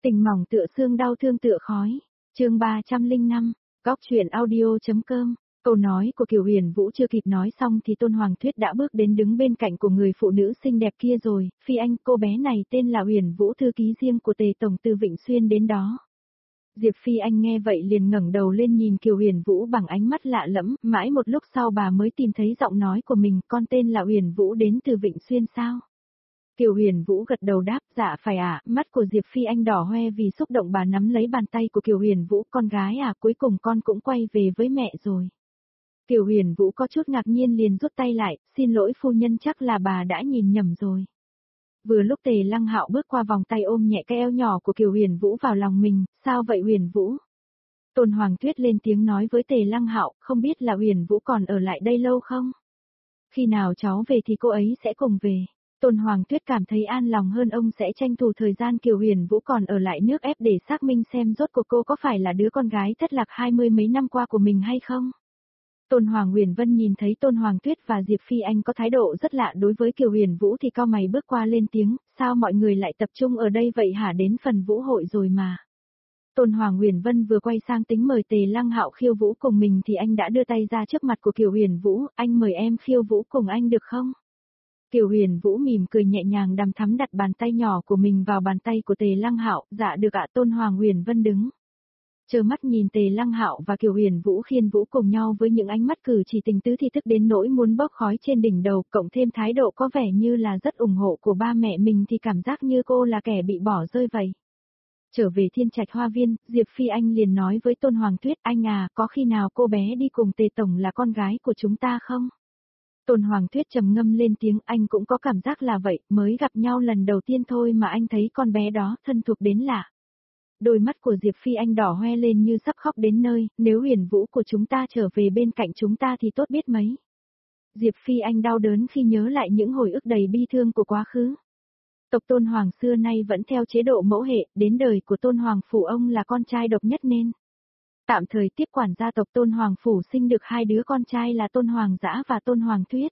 Tình mỏng tựa xương đau thương tựa khói. Chương 305, Góc truyện audio.com. Câu nói của Kiều Huyền Vũ chưa kịp nói xong thì Tôn Hoàng Thuyết đã bước đến đứng bên cạnh của người phụ nữ xinh đẹp kia rồi. Phi Anh, cô bé này tên là Huyền Vũ, thư ký riêng của Tề tổng từ Vịnh Xuyên đến đó. Diệp Phi Anh nghe vậy liền ngẩng đầu lên nhìn Kiều Huyền Vũ bằng ánh mắt lạ lẫm, mãi một lúc sau bà mới tìm thấy giọng nói của mình, con tên là Huyền Vũ đến từ Vịnh Xuyên sao? Kiều Huyền Vũ gật đầu đáp, dạ phải ạ. Mắt của Diệp Phi Anh đỏ hoe vì xúc động, bà nắm lấy bàn tay của Kiều Huyền Vũ, con gái à, cuối cùng con cũng quay về với mẹ rồi. Kiều Huyền Vũ có chút ngạc nhiên liền rút tay lại, xin lỗi phu nhân, chắc là bà đã nhìn nhầm rồi. Vừa lúc Tề Lăng Hạo bước qua vòng tay ôm nhẹ cái eo nhỏ của Kiều Huyền Vũ vào lòng mình, sao vậy Huyền Vũ? Tôn Hoàng Thuyết lên tiếng nói với Tề Lăng Hạo, không biết là Huyền Vũ còn ở lại đây lâu không? Khi nào cháu về thì cô ấy sẽ cùng về. Tôn Hoàng Tuyết cảm thấy an lòng hơn, ông sẽ tranh thủ thời gian Kiều Huyền Vũ còn ở lại nước ép để xác minh xem rốt cuộc cô có phải là đứa con gái thất lạc 20 mấy năm qua của mình hay không. Tôn Hoàng Huyền Vân nhìn thấy Tôn Hoàng Tuyết và Diệp Phi Anh có thái độ rất lạ đối với Kiều Huyền Vũ thì cau mày bước qua lên tiếng, sao mọi người lại tập trung ở đây vậy hả, đến phần vũ hội rồi mà. Tôn Hoàng Huyền Vân vừa quay sang tính mời Tề Lăng Hạo khiêu vũ cùng mình thì anh đã đưa tay ra trước mặt của Kiều Huyền Vũ, anh mời em khiêu vũ cùng anh được không? Kiều Huyền Vũ mỉm cười nhẹ nhàng đằm thắm đặt bàn tay nhỏ của mình vào bàn tay của Tề Lăng Hạo, dạ được ạ. Tôn Hoàng Huyền Vân đứng trơ mắt nhìn Tề Lăng Hạo và Kiều Huyền Vũ khiêu vũ cùng nhau với những ánh mắt cử chỉ tình tứ thì tức đến nỗi muốn bốc khói trên đỉnh đầu, cộng thêm thái độ có vẻ như là rất ủng hộ của ba mẹ mình thì cảm giác như cô là kẻ bị bỏ rơi vậy. Trở về Thiên Trạch Hoa Viên, Diệp Phi Anh liền nói với Tôn Hoàng Tuyết, anh à, có khi nào cô bé đi cùng Tề tổng là con gái của chúng ta không? Tôn Hoàng Thuyết trầm ngâm lên tiếng, anh cũng có cảm giác là vậy, mới gặp nhau lần đầu tiên thôi mà anh thấy con bé đó thân thuộc đến lạ. Đôi mắt của Diệp Phi Anh đỏ hoe lên như sắp khóc đến nơi, nếu Huyền Vũ của chúng ta trở về bên cạnh chúng ta thì tốt biết mấy. Diệp Phi Anh đau đớn khi nhớ lại những hồi ức đầy bi thương của quá khứ. Tộc Tôn Hoàng xưa nay vẫn theo chế độ mẫu hệ, đến đời của Tôn Hoàng phủ ông là con trai độc nhất nên tạm thời tiếp quản gia tộc Tôn Hoàng phủ sinh được hai đứa con trai là Tôn Hoàng Dã và Tôn Hoàng Thuyết.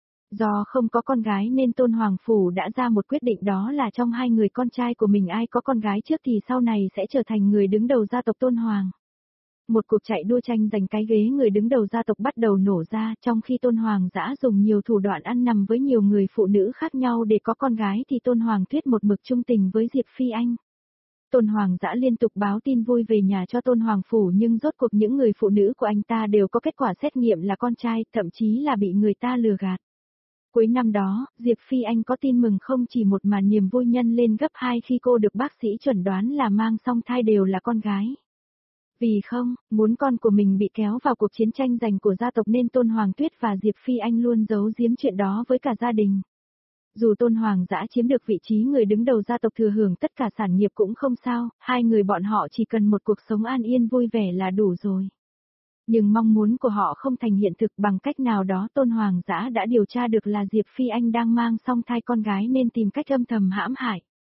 Do không có con gái nên Tôn Hoàng phủ đã ra một quyết định, đó là trong hai người con trai của mình ai có con gái trước thì sau này sẽ trở thành người đứng đầu gia tộc Tôn Hoàng. Một cuộc chạy đua tranh giành cái ghế người đứng đầu gia tộc bắt đầu nổ ra, trong khi Tôn Hoàng Dã dùng nhiều thủ đoạn ăn nằm với nhiều người phụ nữ khác nhau để có con gái thì Tôn Hoàng Thuyết một mực trung tình với Diệp Phi Anh. Tôn Hoàng Dã liên tục báo tin vui về nhà cho Tôn Hoàng phủ nhưng rốt cuộc những người phụ nữ của anh ta đều có kết quả xét nghiệm là con trai, thậm chí là bị người ta lừa gạt. Cuối năm đó, Diệp Phi Anh có tin mừng không chỉ một mà niềm vui nhân lên gấp 2 khi cô được bác sĩ chuẩn đoán là mang song thai đều là con gái. Vì không muốn con của mình bị kéo vào cuộc chiến tranh giành của gia tộc nên Tôn Hoàng Tuyết và Diệp Phi Anh luôn giấu giếm chuyện đó với cả gia đình. Dù Tôn Hoàng Dã chiếm được vị trí người đứng đầu gia tộc thừa hưởng tất cả sản nghiệp cũng không sao, hai người bọn họ chỉ cần một cuộc sống an yên vui vẻ là đủ rồi. Nhưng mong muốn của họ không thành hiện thực, bằng cách nào đó Tôn Hoàng Dã đã điều tra được là Diệp Phi Anh đang mang song thai con gái nên tìm cách âm thầm hãm hại.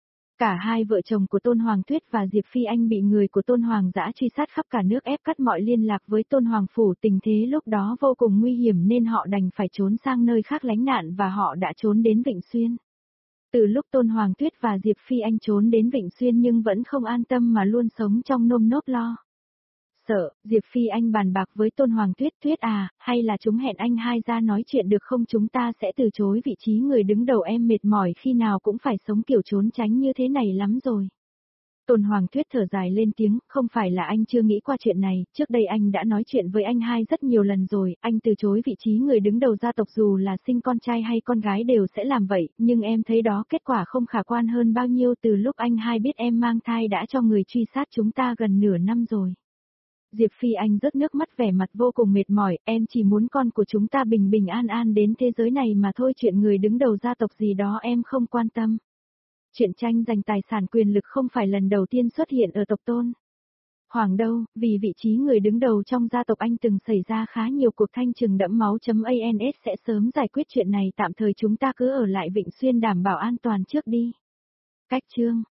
Cả hai vợ chồng của Tôn Hoàng Tuyết và Diệp Phi Anh bị người của Tôn Hoàng Dã truy sát khắp cả nước, ép cắt mọi liên lạc với Tôn Hoàng phủ, tình thế lúc đó vô cùng nguy hiểm nên họ đành phải trốn sang nơi khác lánh nạn và họ đã trốn đến Vịnh Xuyên. Từ lúc Tôn Hoàng Tuyết và Diệp Phi Anh trốn đến Vịnh Xuyên nhưng vẫn không an tâm mà luôn sống trong nơm nớp lo sợ, Diệp Phi Anh bàn bạc với Tôn Hoàng Tuyết, Tuyết à, hay là chúng hẹn anh hai ra nói chuyện được không, chúng ta sẽ từ chối vị trí người đứng đầu, em mệt mỏi khi nào cũng phải sống kiểu trốn tránh như thế này lắm rồi. Tôn Hoàng Tuyết thở dài lên tiếng, không phải là anh chưa nghĩ qua chuyện này, trước đây anh đã nói chuyện với anh hai rất nhiều lần rồi, anh từ chối vị trí người đứng đầu gia tộc dù là sinh con trai hay con gái đều sẽ làm vậy, nhưng em thấy đó kết quả không khả quan hơn bao nhiêu. Từ lúc anh hai biết em mang thai đã cho người truy sát chúng ta gần nửa năm rồi. Diệp Phi Anh rớt nước mắt vẻ mặt vô cùng mệt mỏi, em chỉ muốn con của chúng ta bình bình an an đến thế giới này mà thôi, chuyện người đứng đầu gia tộc gì đó em không quan tâm. Chuyện tranh giành tài sản quyền lực không phải lần đầu tiên xuất hiện ở tộc Tôn Hoàng đâu, vì vị trí người đứng đầu trong gia tộc anh từng xảy ra khá nhiều cuộc thanh trừng đẫm máu.ans sẽ sớm giải quyết chuyện này, tạm thời chúng ta cứ ở lại Vịnh Xuyên đảm bảo an toàn trước đi. Cách chương